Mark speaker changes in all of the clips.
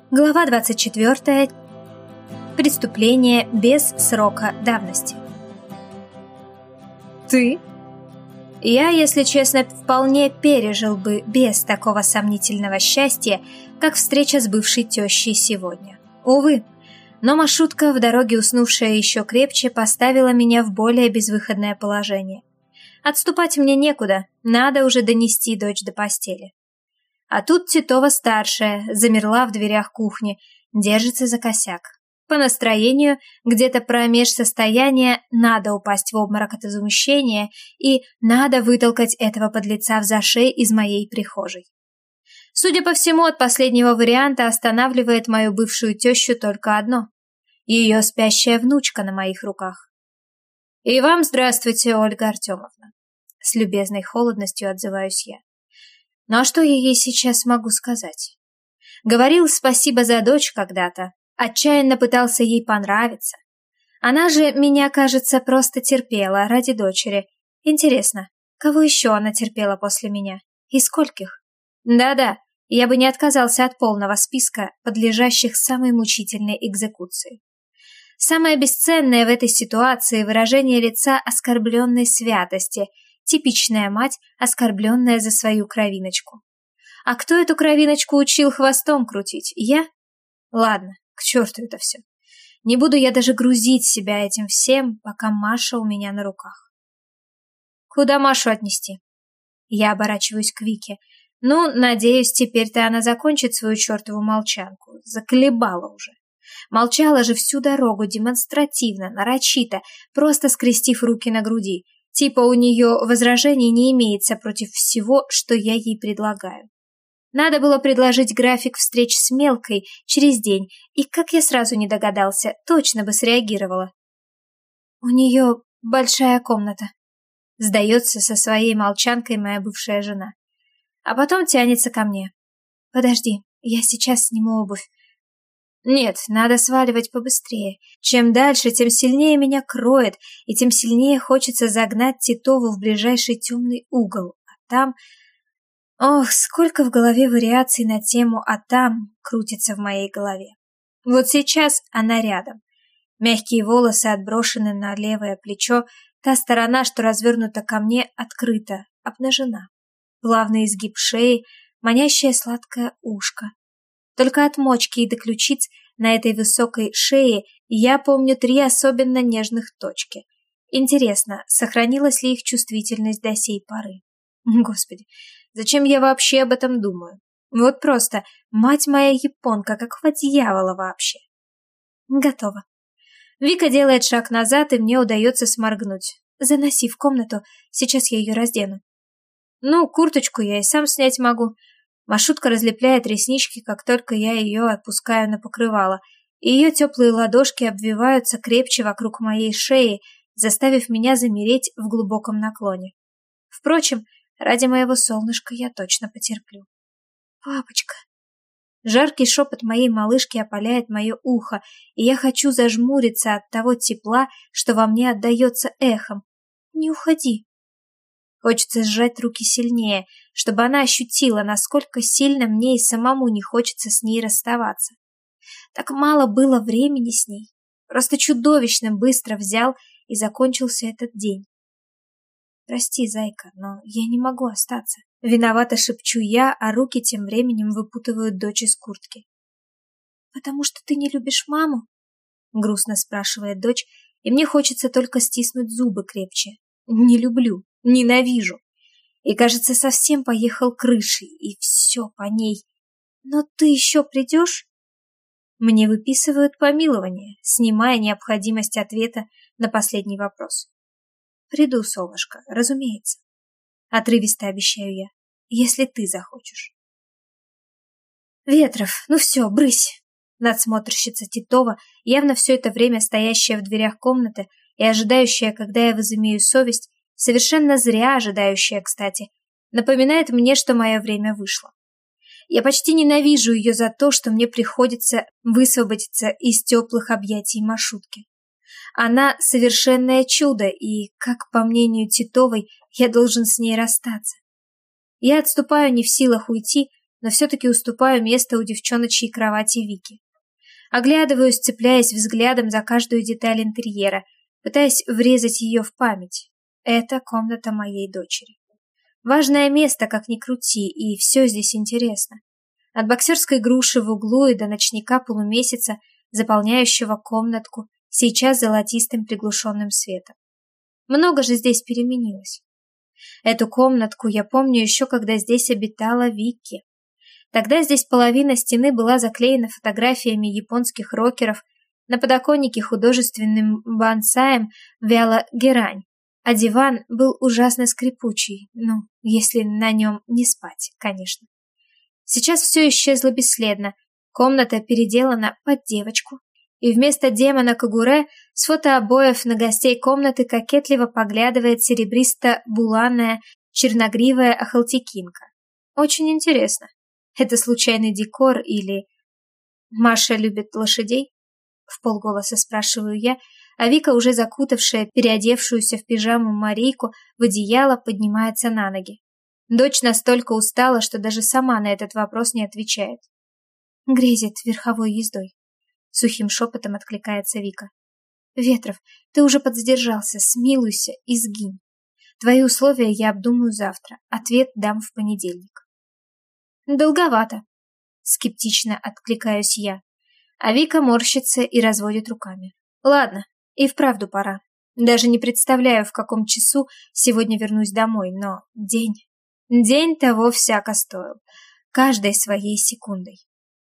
Speaker 1: Глава 24. Преступление без срока давности. Ты? Я, если честно, вполне пережил бы без такого сомнительного счастья, как встреча с бывшей тещей сегодня. Увы, но маршрутка, в дороге уснувшая еще крепче, поставила меня в более безвыходное положение. Отступать мне некуда, надо уже донести дочь до постели. А тут Титова-старшая замерла в дверях кухни, держится за косяк. По настроению, где-то промеж состояния надо упасть в обморок от возмущения и надо вытолкать этого подлеца в зашей из моей прихожей. Судя по всему, от последнего варианта останавливает мою бывшую тещу только одно — ее спящая внучка на моих руках. «И вам здравствуйте, Ольга Артемовна», — с любезной холодностью отзываюсь я. Ну а что я ей сейчас могу сказать? Говорил спасибо за дочь когда-то, отчаянно пытался ей понравиться. Она же меня, кажется, просто терпела ради дочери. Интересно, кого еще она терпела после меня? И скольких? Да-да, я бы не отказался от полного списка, подлежащих самой мучительной экзекуции. Самое бесценное в этой ситуации выражение лица оскорбленной святости – типичная мать, оскорбленная за свою кровиночку. А кто эту кровиночку учил хвостом крутить? Я? Ладно, к черту это все. Не буду я даже грузить себя этим всем, пока Маша у меня на руках. Куда Машу отнести? Я оборачиваюсь к Вике. Ну, надеюсь, теперь-то она закончит свою чертову молчанку. Заколебала уже. Молчала же всю дорогу, демонстративно, нарочито, просто скрестив руки на груди. Типа у нее возражений не имеется против всего, что я ей предлагаю. Надо было предложить график встреч с Мелкой через день, и, как я сразу не догадался, точно бы среагировала. У нее большая комната. Сдается со своей молчанкой моя бывшая жена. А потом тянется ко мне. Подожди, я сейчас сниму обувь. Нет, надо сваливать побыстрее. Чем дальше, тем сильнее меня кроет, и тем сильнее хочется загнать Титову в ближайший темный угол. А там... Ох, сколько в голове вариаций на тему «а там» крутится в моей голове. Вот сейчас она рядом. Мягкие волосы отброшены на левое плечо, та сторона, что развернута ко мне, открыта, обнажена. Плавный изгиб шеи, манящее сладкое ушко. Только от мочки и до ключиц на этой высокой шее я помню 3 особенно нежных точки. Интересно, сохранилась ли их чувствительность до сей поры? Господи, зачем я вообще об этом думаю? Вот просто, мать моя японка, какого дьявола вообще? Готово. Вика делает шаг назад, и мне удается сморгнуть. Заноси в комнату, сейчас я ее раздену. Ну, курточку я и сам снять могу. Машутка разлепляет реснички, как только я ее отпускаю на покрывало, и ее теплые ладошки обвиваются крепче вокруг моей шеи, заставив меня замереть в глубоком наклоне. Впрочем, ради моего солнышка я точно потерплю. «Папочка!» Жаркий шепот моей малышки опаляет мое ухо, и я хочу зажмуриться от того тепла, что во мне отдается эхом. «Не уходи!» Хочется сжать руки сильнее, чтобы она ощутила, насколько сильно мне и самому не хочется с ней расставаться. Так мало было времени с ней. Просто чудовищно быстро взял и закончился этот день. Прости, зайка, но я не могу остаться. Виновато шепчу я, а руки тем временем выпутывают дочь из куртки. Потому что ты не любишь маму? Грустно спрашивает дочь, и мне хочется только стиснуть зубы крепче. Не люблю. Ненавижу. И, кажется, совсем поехал крышей, и все по ней. Но ты еще придешь? Мне выписывают помилование, снимая необходимость ответа на последний вопрос. Приду, солнышко, разумеется. Отрывисто обещаю я, если ты захочешь. Ветров, ну все, брысь. Надсмотрщица Титова, явно все это время стоящая в дверях комнаты и ожидающая, когда я возымею совесть, совершенно зря ожидающая, кстати, напоминает мне, что мое время вышло. Я почти ненавижу ее за то, что мне приходится высвободиться из теплых объятий Машутки. Она совершенное чудо, и, как по мнению Титовой, я должен с ней расстаться. Я отступаю не в силах уйти, но все-таки уступаю место у девчоночьей кровати Вики. Оглядываюсь, цепляясь взглядом за каждую деталь интерьера, пытаясь врезать ее в память. Это комната моей дочери. Важное место, как ни крути, и все здесь интересно. От боксерской груши в углу и до ночника полумесяца, заполняющего комнатку, сейчас золотистым приглушенным светом. Много же здесь переменилось. Эту комнатку я помню еще, когда здесь обитала Вики. Тогда здесь половина стены была заклеена фотографиями японских рокеров, на подоконнике художественным бонсаем вяла герань, а диван был ужасно скрипучий, если на нем не спать, конечно. Сейчас все исчезло бесследно, комната переделана под девочку, и вместо демона Кагуре с фотообоев на гостей комнаты кокетливо поглядывает серебристо-буланая черногривая ахалтекинка. Очень интересно. Это случайный декор или... Маша любит лошадей? Вполголоса спрашиваю я, а Вика, уже закутавшая переодевшуюся в пижаму Марийку в одеяло, поднимается на ноги. Дочь настолько устала, что даже сама на этот вопрос не отвечает. Грезит верховой ездой. Сухим шепотом откликается Вика. Ветров, ты уже подзадержался, смилуйся и сгинь. Твои условия я обдумаю завтра, ответ дам в понедельник. Долговато. Скептично откликаюсь я. А Вика морщится и разводит руками. Ладно, и вправду пора. Даже не представляю, в каком часу сегодня вернусь домой, но день того всяко стоил. Каждой своей секундой.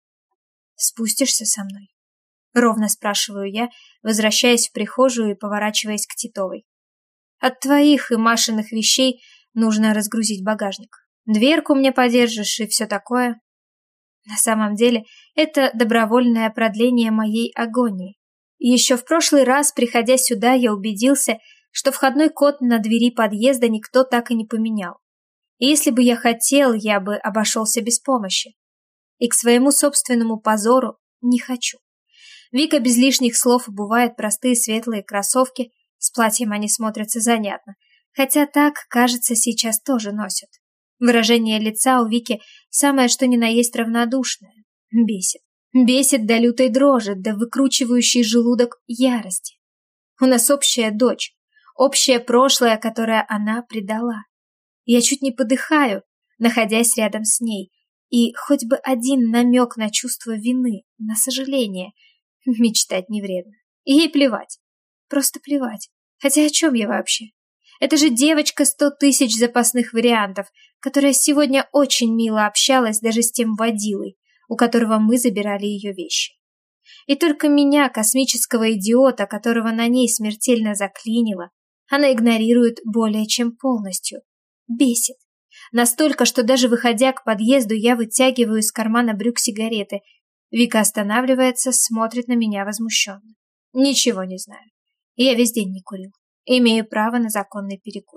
Speaker 1: Спустишься со мной? Ровно спрашиваю я, возвращаясь в прихожую и поворачиваясь к Титовой. От твоих и Машиных вещей нужно разгрузить багажник. Дверку мне подержишь и все такое. На самом деле, это добровольное продление моей агонии. Еще в прошлый раз, приходя сюда, я убедился, что входной код на двери подъезда никто так и не поменял. И если бы я хотел, я бы обошелся без помощи. И к своему собственному позору не хочу. Вика без лишних слов обувает простые светлые кроссовки, с платьем они смотрятся занятно, хотя так, кажется, сейчас тоже носят. Выражение лица у Вики самое что ни на есть равнодушное. Бесит. Бесит до лютой дрожи, до выкручивающей желудок ярости. У нас общая дочь, общее прошлое, которое она предала. Я чуть не подыхаю, находясь рядом с ней, и хоть бы один намек на чувство вины, на сожаление, мечтать не вредно. И ей плевать. Просто плевать. Хотя о чем я вообще? Это же девочка 100 000 запасных вариантов, которая сегодня очень мило общалась даже с тем водилой, у которого мы забирали ее вещи. И только меня, космического идиота, которого на ней смертельно заклинило, она игнорирует более чем полностью. Бесит. Настолько, что даже выходя к подъезду, я вытягиваю из кармана брюк сигареты. Вика останавливается, смотрит на меня возмущенно. Ничего не знаю. Я весь день не курил. Имею право на законный перекур.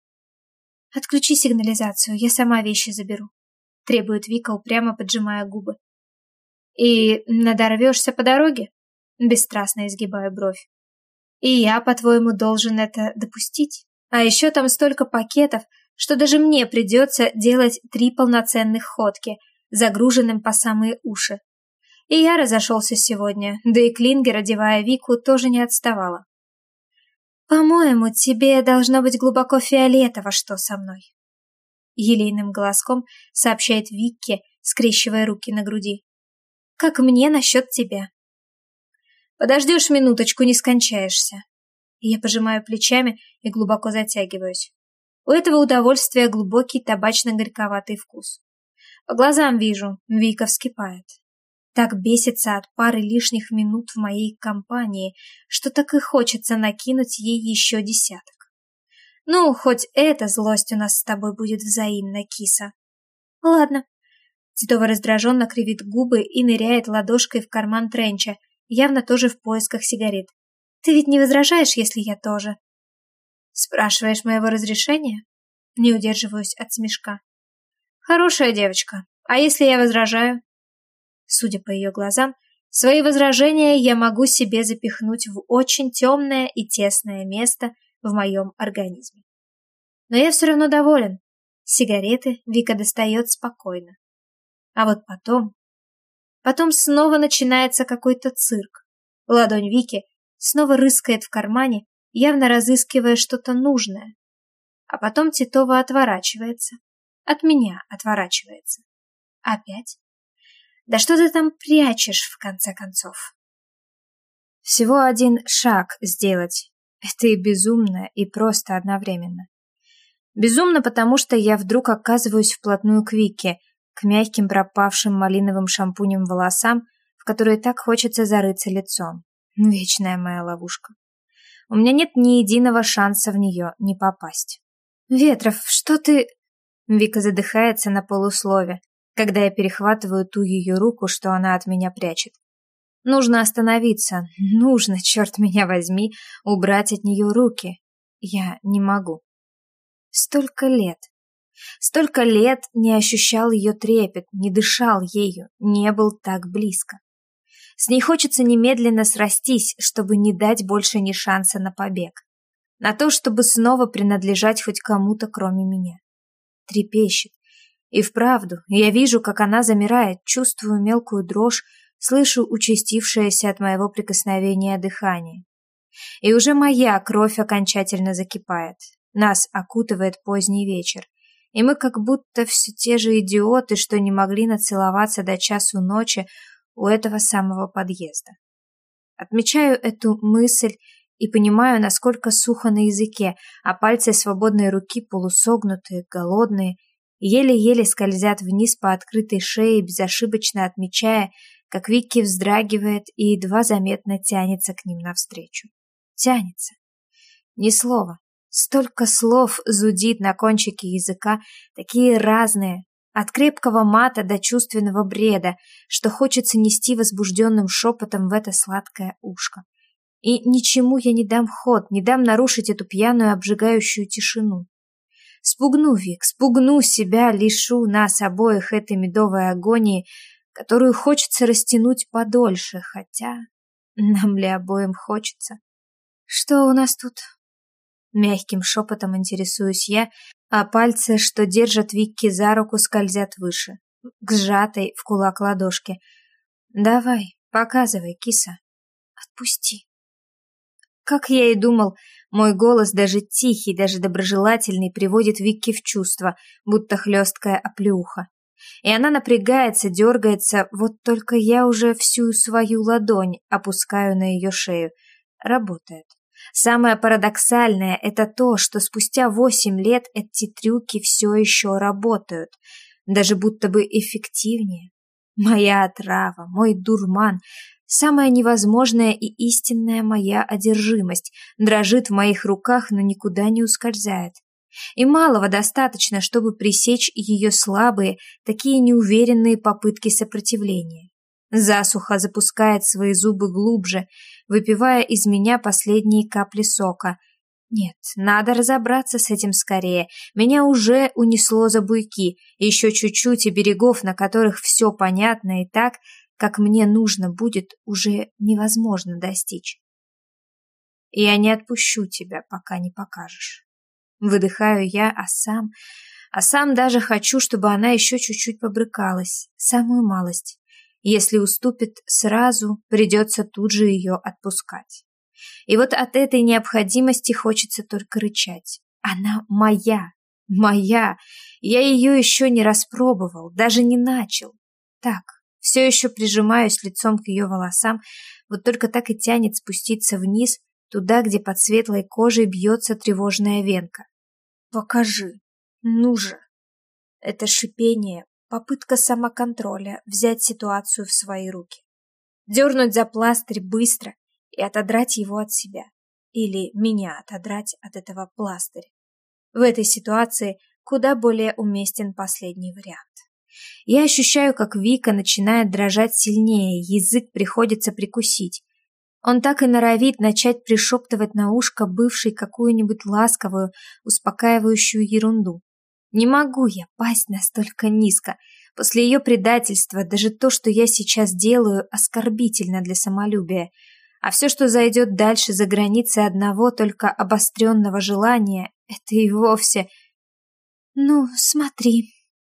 Speaker 1: Отключи сигнализацию, я сама вещи заберу. Требует Вика, упрямо поджимая губы. И надорвешься по дороге? Бесстрастно изгибаю бровь. И я, по-твоему, должен это допустить? А еще там столько пакетов, что даже мне придется делать 3 полноценных ходки, загруженным по самые уши. И я разошелся сегодня, да и Клингер, одевая Вику, тоже не отставала. «По-моему, тебе должно быть глубоко фиолетово, что со мной», — елейным голоском сообщает Викке, скрещивая руки на груди. «Как мне насчет тебя?» «Подождешь минуточку, не скончаешься». Я пожимаю плечами и глубоко затягиваюсь. У этого удовольствия глубокий табачно-горьковатый вкус. По глазам вижу, Вика вскипает. Так бесится от пары лишних минут в моей компании, что так и хочется накинуть ей еще 10. Ну, хоть эта злость у нас с тобой будет взаимна, киса. Ладно. Титова раздраженно кривит губы и ныряет ладошкой в карман тренча, явно тоже в поисках сигарет. Ты ведь не возражаешь, если я тоже? Спрашиваешь моего разрешения? Не удерживаюсь от смешка. Хорошая девочка. А если я возражаю? Судя по ее глазам, свои возражения я могу себе запихнуть в очень темное и тесное место в моем организме. Но я все равно доволен. Сигареты Вика достает спокойно. А вот потом снова начинается какой-то цирк. Ладонь Вики снова рыскает в кармане, явно разыскивая что-то нужное. А потом Титова отворачивается. От меня отворачивается. Опять? Да что ты там прячешь, в конце концов? Всего один шаг сделать. Это и безумно, и просто одновременно. Безумно, потому что я вдруг оказываюсь вплотную к Вике, к мягким пропавшим малиновым шампунем волосам, в которые так хочется зарыться лицом. Вечная моя ловушка. У меня нет ни единого шанса в нее не попасть. «Ветров, что ты...» Вика задыхается на полуслове, когда я перехватываю ту ее руку, что она от меня прячет. Нужно остановиться, нужно, черт меня возьми, убрать от нее руки. Я не могу. Столько лет не ощущал ее трепет, не дышал ею, не был так близко. С ней хочется немедленно срастись, чтобы не дать больше ни шанса на побег. На то, чтобы снова принадлежать хоть кому-то, кроме меня. Трепещет. И вправду, я вижу, как она замирает, чувствую мелкую дрожь, слышу участившееся от моего прикосновения дыхание. И уже моя кровь окончательно закипает. Нас окутывает поздний вечер. И мы как будто все те же идиоты, что не могли нацеловаться до часу ночи у этого самого подъезда. Отмечаю эту мысль и понимаю, насколько сухо на языке, а пальцы свободной руки полусогнутые, голодные, еле-еле скользят вниз по открытой шее, безошибочно отмечая, как Вики вздрагивает и едва заметно тянется к ним навстречу. Тянется. Ни слова. Столько слов зудит на кончике языка, такие разные, от крепкого мата до чувственного бреда, что хочется нести возбужденным шепотом в это сладкое ушко. И ничему я не дам ход, не дам нарушить эту пьяную обжигающую тишину. Спугну, Вик, спугну себя, лишу нас обоих этой медовой агонии, которую хочется растянуть подольше, хотя нам ли обоим хочется? Что у нас тут? Мягким шепотом интересуюсь я, а пальцы, что держат Викки за руку, скользят выше, к сжатой в кулак ладошке. Давай, показывай, киса. Отпусти. Как я и думал, мой голос, даже тихий, даже доброжелательный, приводит Викки в чувство, будто хлесткая оплеуха. И она напрягается, дергается, вот только я уже всю свою ладонь опускаю на ее шею. Работает. Самое парадоксальное – это то, что спустя 8 лет эти трюки все еще работают, даже будто бы эффективнее. Моя отрава, мой дурман, самая невозможная и истинная моя одержимость дрожит в моих руках, но никуда не ускользает. И малого достаточно, чтобы пресечь ее слабые, такие неуверенные попытки сопротивления. Засуха запускает свои зубы глубже, выпивая из меня последние капли сока. Нет, надо разобраться с этим скорее. Меня уже унесло за буйки, еще чуть-чуть, и берегов, на которых все понятно и так, как мне нужно будет, уже невозможно достичь. Я не отпущу тебя, пока не покажешь. Выдыхаю я, а сам даже хочу, чтобы она еще чуть-чуть побрыкалась, самую малость. Если уступит сразу, придется тут же ее отпускать. И вот от этой необходимости хочется только рычать. Она моя, моя. Я ее еще не распробовал, даже не начал. Так, все еще прижимаюсь лицом к ее волосам, вот только так и тянет спуститься вниз, туда, где под светлой кожей бьется тревожная венка. Покажи, ну же. Это шипение, попытка самоконтроля, взять ситуацию в свои руки. Дернуть за пластырь быстро и отодрать его от себя. Или меня отодрать от этого пластыря. В этой ситуации куда более уместен последний вариант. Я ощущаю, как Вика начинает дрожать сильнее, язык приходится прикусить. Он так и норовит начать пришептывать на ушко бывшей какую-нибудь ласковую, успокаивающую ерунду. Не могу я пасть настолько низко. После ее предательства даже то, что я сейчас делаю, оскорбительно для самолюбия. А все, что зайдет дальше за границы одного только обостренного желания, это и вовсе... Ну, смотри.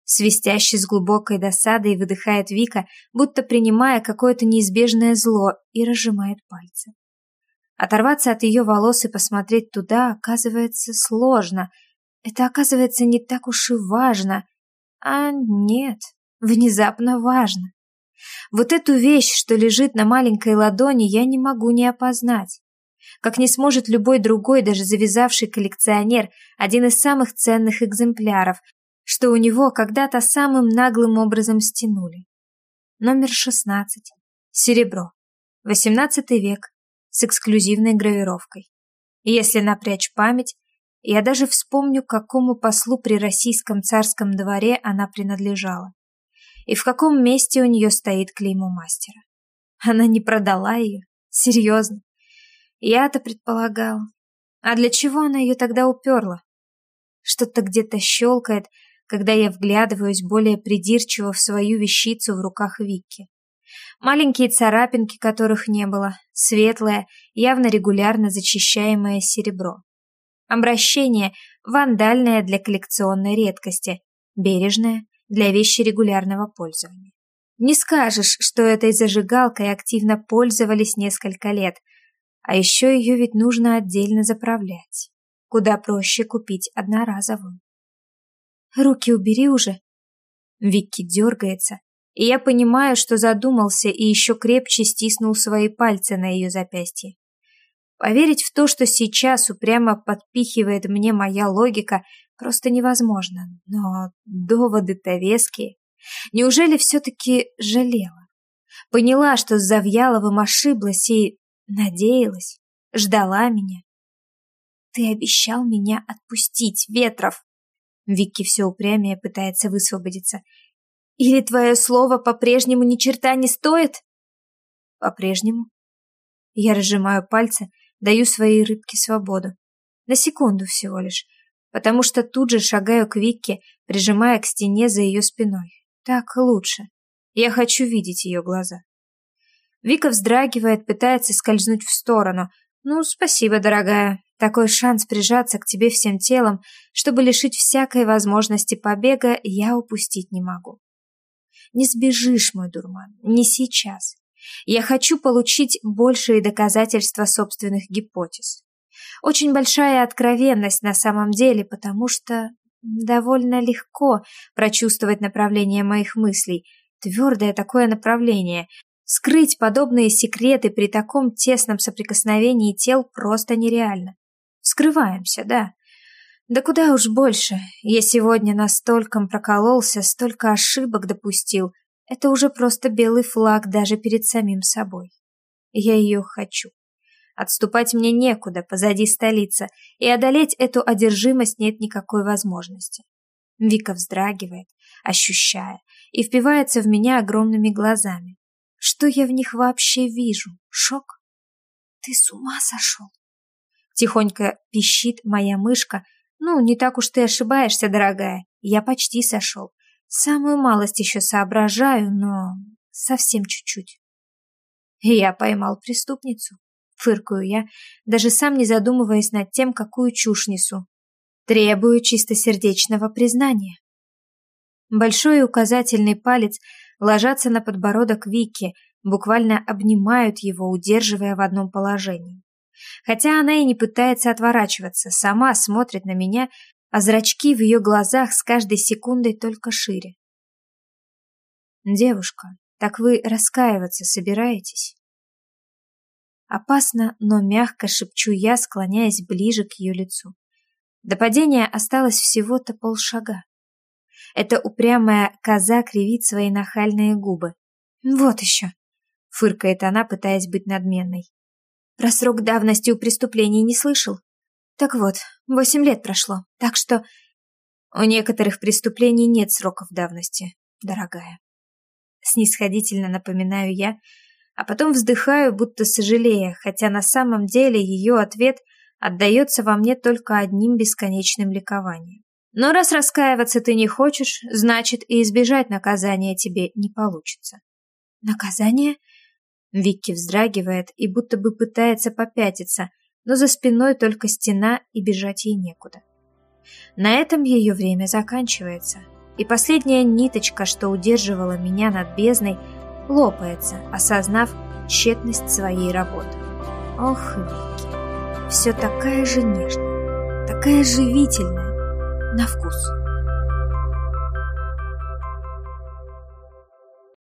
Speaker 1: Свистяще с глубокой досадой выдыхает Вика, будто принимая какое-то неизбежное зло, и разжимает пальцы. Оторваться от ее волос и посмотреть туда оказывается сложно. Это оказывается не так уж и важно. А нет, внезапно важно. Вот эту вещь, что лежит на маленькой ладони, я не могу не опознать. Как не сможет любой другой, даже завязавший коллекционер, один из самых ценных экземпляров, что у него когда-то самым наглым образом стянули. Номер 16. Серебро. 18 век. С эксклюзивной гравировкой. И если напрячь память, я даже вспомню, какому послу при российском царском дворе она принадлежала. И в каком месте у нее стоит клеймо мастера. Она не продала ее? Серьезно? Я-то предполагал. А для чего она ее тогда уперла? Что-то где-то щелкает, когда я вглядываюсь более придирчиво в свою вещицу в руках Вики. Маленькие царапинки, которых не было, светлое, явно регулярно зачищаемое серебро. Обращение вандальное для коллекционной редкости, бережное для вещи регулярного пользования. Не скажешь, что этой зажигалкой активно пользовались несколько лет, а еще ее ведь нужно отдельно заправлять. Куда проще купить одноразовую. Руки убери уже. Вики дергается, и я понимаю, что задумался и еще крепче стиснул свои пальцы на ее запястье. Поверить в то, что сейчас упрямо подпихивает мне моя логика, просто невозможно. Но доводы-то веские. Неужели все-таки жалела? Поняла, что с Завьяловым ошиблась и надеялась, ждала меня. Ты обещал меня отпустить, Ветров. Вики все упрямее пытается высвободиться. Или твое слово по-прежнему ни черта не стоит? По-прежнему. Я разжимаю пальцы, даю своей рыбке свободу. На секунду всего лишь, потому что тут же шагаю к Вике, прижимая к стене за ее спиной. Так лучше. Я хочу видеть ее глаза. Вика вздрагивает, пытается скользнуть в сторону. Ну, спасибо, дорогая. Такой шанс прижаться к тебе всем телом, чтобы лишить всякой возможности побега, я упустить не могу. Не сбежишь, мой дурман, не сейчас. Я хочу получить большие доказательства собственных гипотез. Очень большая откровенность на самом деле, потому что довольно легко прочувствовать направление моих мыслей, твердое такое направление. Скрыть подобные секреты при таком тесном соприкосновении тел просто нереально. Вскрываемся, да. Да куда уж больше. Я сегодня настолько прокололся, столько ошибок допустил. Это уже просто белый флаг даже перед самим собой. Я ее хочу. Отступать мне некуда, позади столица, и одолеть эту одержимость нет никакой возможности. Вика вздрагивает, ощущая, и впивается в меня огромными глазами. Что я в них вообще вижу? Шок? Ты с ума сошел? Тихонько пищит моя мышка. Ну, не так уж ты ошибаешься, дорогая. Я почти сошел. Самую малость еще соображаю, но совсем чуть-чуть. Я поймал преступницу. Фыркаю я, даже сам не задумываясь над тем, какую чушь несу. Требую чистосердечного признания. Большой и указательный палец ложатся на подбородок Вики, буквально обнимают его, удерживая в одном положении. Хотя она и не пытается отворачиваться, сама смотрит на меня, а зрачки в ее глазах с каждой секундой только шире. «Девушка, так вы раскаиваться собираетесь?» Опасно, но мягко шепчу я, склоняясь ближе к ее лицу. До падения осталось всего-то полшага. Эта упрямая коза кривит свои нахальные губы. «Вот еще!» — фыркает она, пытаясь быть надменной. «Про срок давности у преступлений не слышал? Так вот, 8 лет прошло, так что...» «У некоторых преступлений нет сроков давности, дорогая». Снисходительно напоминаю я, а потом вздыхаю, будто сожалея, хотя на самом деле ее ответ отдается во мне только одним бесконечным ликованием. Но раз раскаиваться ты не хочешь, значит и избежать наказания тебе не получится. Наказание? Вики вздрагивает и будто бы пытается попятиться, но за спиной только стена и бежать ей некуда. На этом ее время заканчивается. и последняя ниточка, что удерживала меня над бездной, лопается, осознав тщетность своей работы. Ох, Вики, все такая же нежная, такая живительная на вкус.